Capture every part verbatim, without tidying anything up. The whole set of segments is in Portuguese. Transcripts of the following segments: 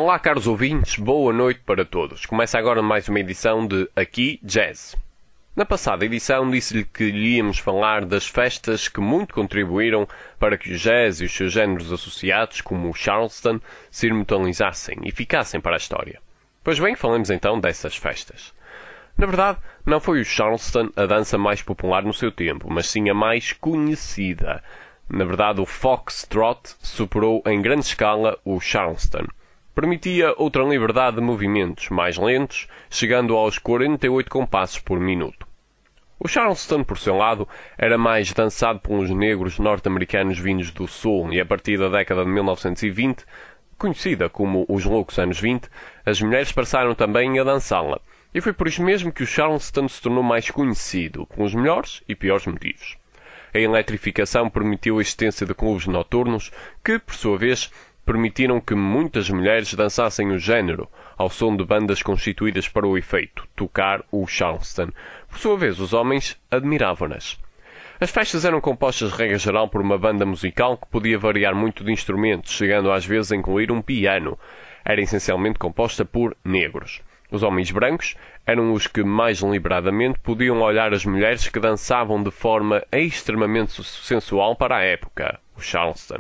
Olá, caros ouvintes, boa noite para todos. Começa agora mais uma edição de Aqui Jazz. Na passada edição disse-lhe que lhe íamos falar das festas que muito contribuíram para que o jazz e os seus géneros associados, como o Charleston, se imortalizassem e ficassem para a história. Pois bem, falemos então dessas festas. Na verdade, não foi o Charleston a dança mais popular no seu tempo, mas sim a mais conhecida. Na verdade, o Foxtrot superou em grande escala o Charleston. Permitia outra liberdade de movimentos mais lentos, chegando aos quarenta e oito compassos por minuto. O Charleston, por seu lado, era mais dançado pelos negros norte-americanos vindos do Sul e a partir da década de mil novecentos e vinte, conhecida como os loucos anos vinte, as mulheres passaram também a dançá-la. E foi por isso mesmo que o Charleston se tornou mais conhecido, pelos melhores e piores motivos. A eletrificação permitiu a existência de clubes noturnos que, por sua vez, permitiram que muitas mulheres dançassem o género, ao som de bandas constituídas para o efeito, tocar o Charleston. Por sua vez, os homens admiravam-nas. As festas eram compostas, regra geral, por uma banda musical que podia variar muito de instrumentos, chegando às vezes a incluir um piano. Era essencialmente composta por negros. Os homens brancos eram os que mais deliberadamente podiam olhar as mulheres que dançavam de forma extremamente sensual para a época, o Charleston.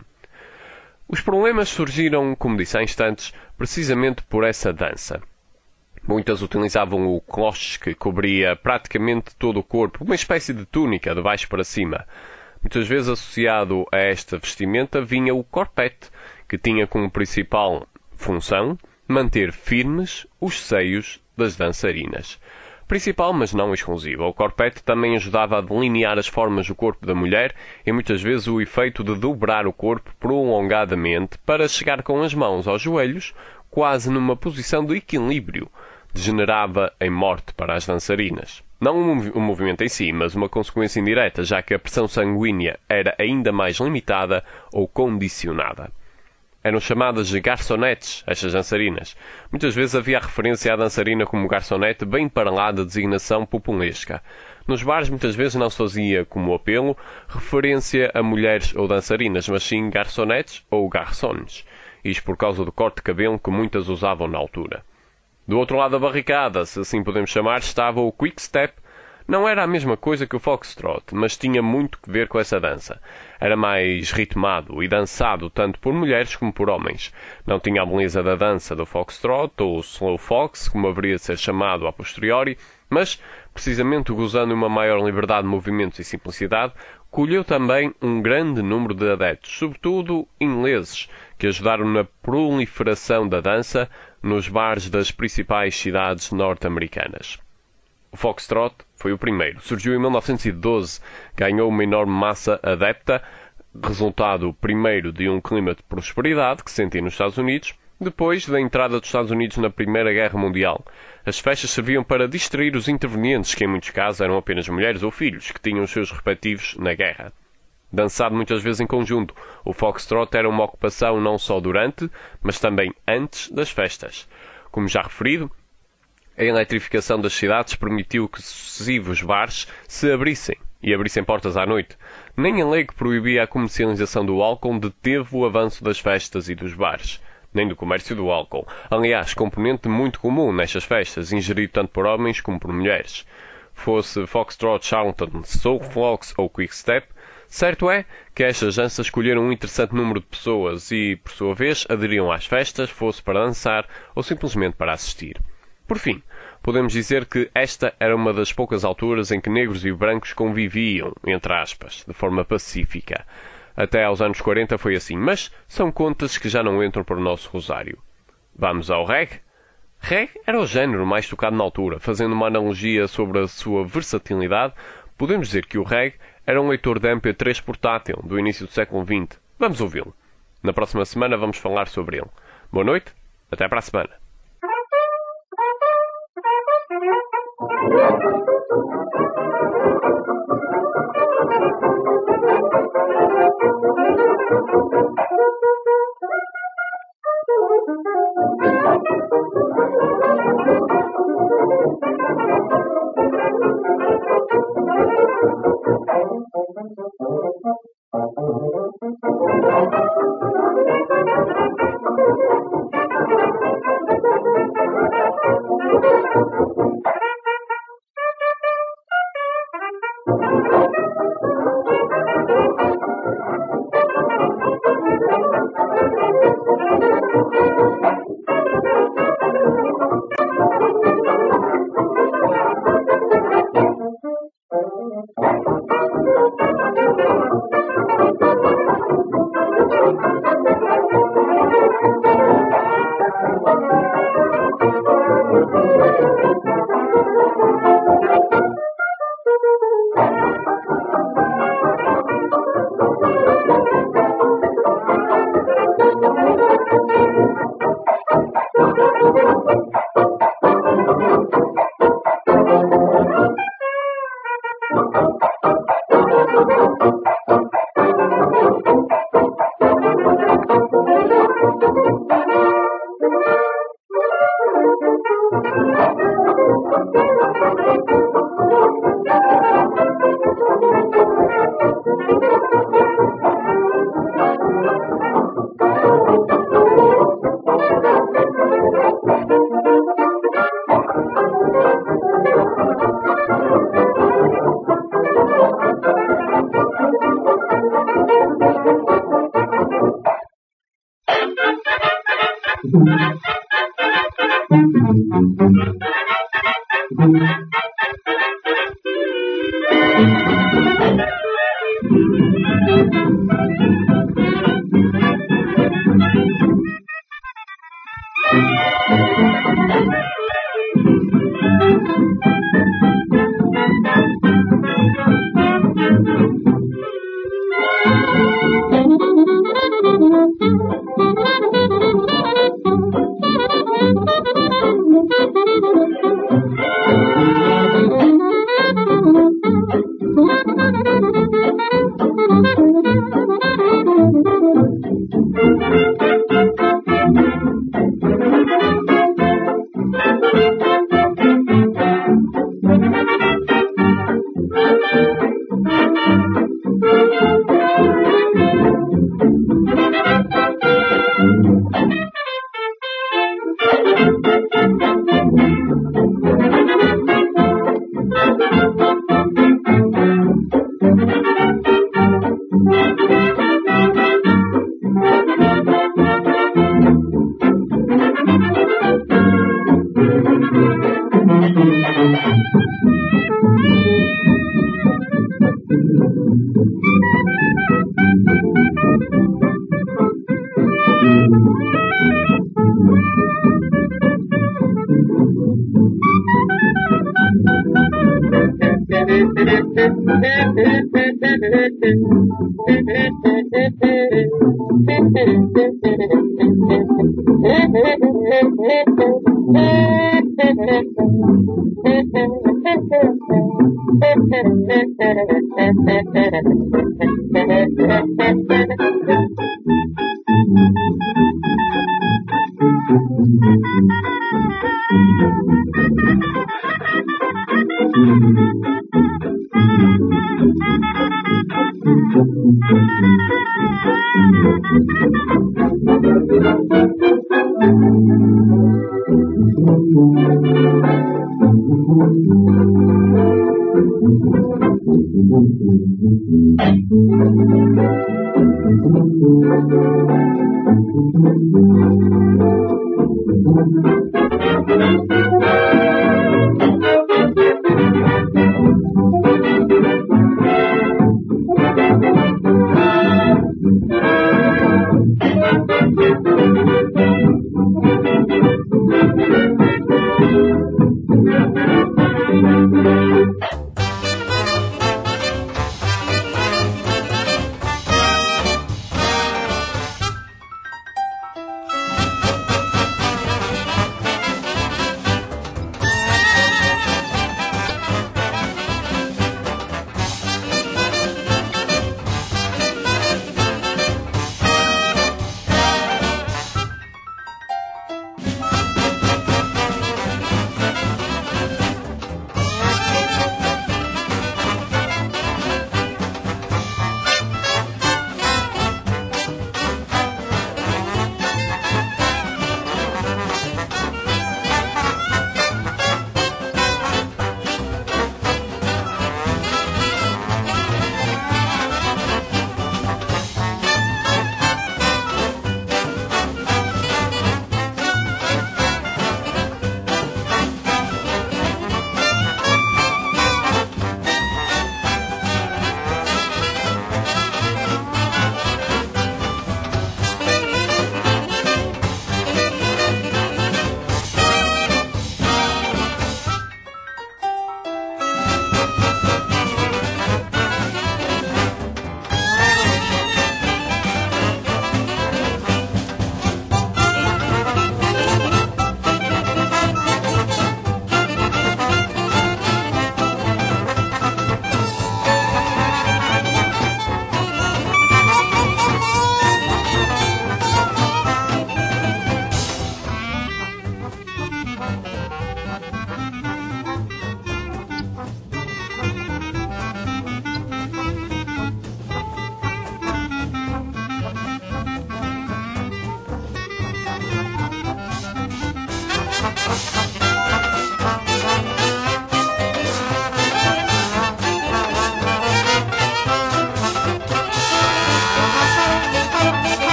Os problemas surgiram, como disse há instantes, precisamente por essa dança. Muitas utilizavam o cloche, que cobria praticamente todo o corpo, uma espécie de túnica de baixo para cima. Muitas vezes associado a esta vestimenta vinha o corpete, que tinha como principal função manter firmes os seios das dançarinas. Principal, mas não exclusiva, o corpete também ajudava a delinear as formas do corpo da mulher e muitas vezes o efeito de dobrar o corpo prolongadamente para chegar com as mãos aos joelhos, quase numa posição de equilíbrio, degenerava em morte para as dançarinas. Não o movimento em si, mas uma consequência indireta, já que a pressão sanguínea era ainda mais limitada ou condicionada. Eram chamadas de garçonetes, estas dançarinas. Muitas vezes havia a referência à dançarina como garçonete bem para lá da designação populesca. Nos bares muitas vezes não se fazia como apelo referência a mulheres ou dançarinas, mas sim garçonetes ou garçons. Isto por causa do corte de cabelo que muitas usavam na altura. Do outro lado da barricada, se assim podemos chamar, estava o quick-step. Não era a mesma coisa que o foxtrot, mas tinha muito que ver com essa dança. Era mais ritmado e dançado tanto por mulheres como por homens. Não tinha a beleza da dança do foxtrot ou slow fox, como haveria de ser chamado a posteriori, mas, precisamente gozando uma maior liberdade de movimentos e simplicidade, colheu também um grande número de adeptos, sobretudo ingleses, que ajudaram na proliferação da dança nos bares das principais cidades norte-americanas. O Foxtrot foi o primeiro. Surgiu em mil novecentos e doze, ganhou uma enorme massa adepta, resultado primeiro de um clima de prosperidade que se sentia nos Estados Unidos, depois da entrada dos Estados Unidos na Primeira Guerra Mundial. As festas serviam para distrair os intervenientes, que em muitos casos eram apenas mulheres ou filhos, que tinham os seus respectivos na guerra. Dançado muitas vezes em conjunto, o Foxtrot era uma ocupação não só durante, mas também antes das festas. Como já referido, a eletrificação das cidades permitiu que sucessivos bares se abrissem e abrissem portas à noite. Nem a lei que proibia a comercialização do álcool deteve o avanço das festas e dos bares, nem do comércio do álcool. Aliás, componente muito comum nestas festas, ingerido tanto por homens como por mulheres. Fosse Foxtrot, Charleston, Soul Fox ou Quick-Step, certo é que estas danças escolheram um interessante número de pessoas e, por sua vez, aderiam às festas, fosse para dançar ou simplesmente para assistir. Por fim, podemos dizer que esta era uma das poucas alturas em que negros e brancos conviviam, entre aspas, de forma pacífica. Até aos anos quarenta foi assim, mas são contas que já não entram para o nosso rosário. Vamos ao reggae? Reggae era o género mais tocado na altura. Fazendo uma analogia sobre a sua versatilidade, podemos dizer que o reggae era um leitor de M P três portátil do início do século vinte. Vamos ouvi-lo. Na próxima semana vamos falar sobre ele. Boa noite, até para a semana.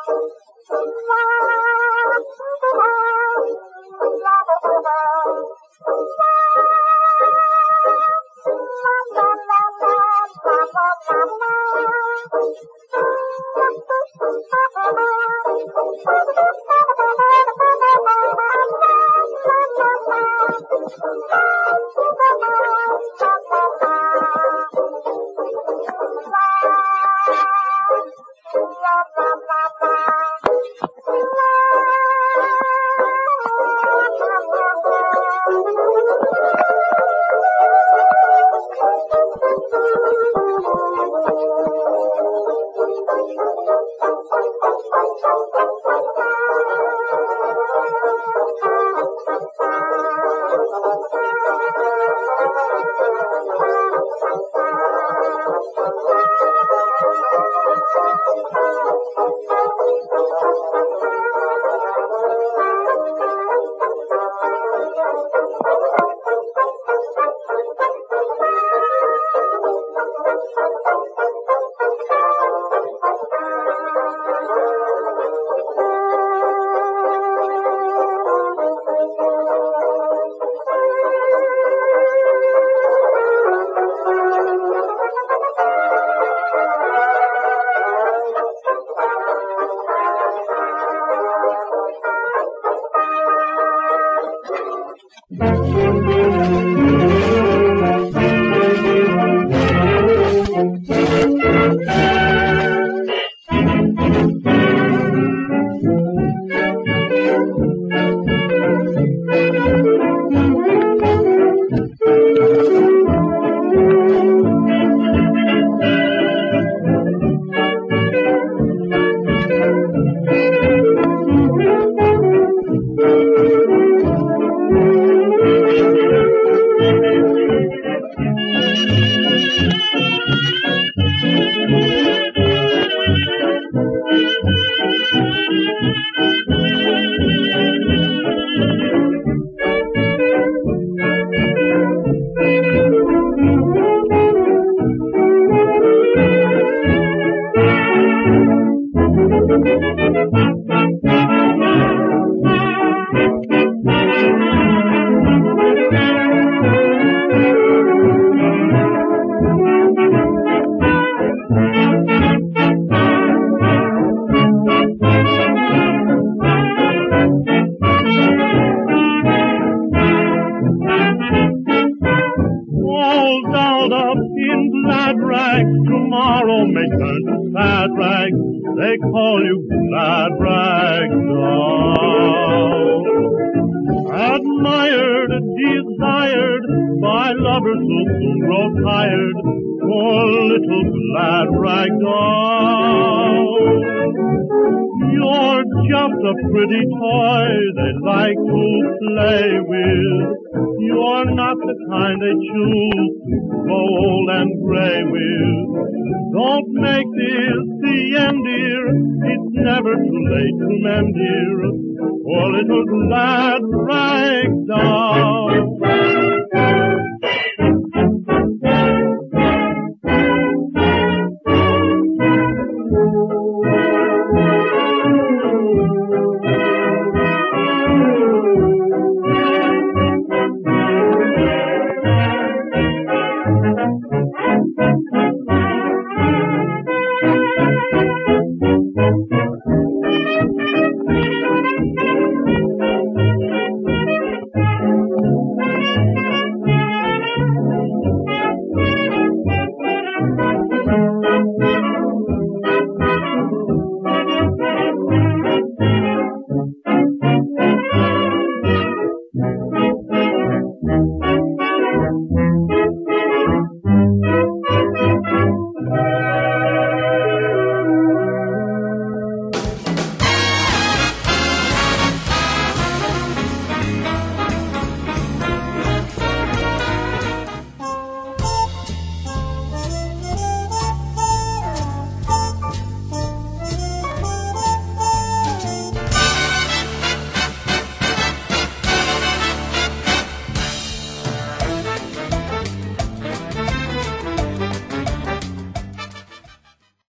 Never too late to mend, dear, poor little glad ragdoll.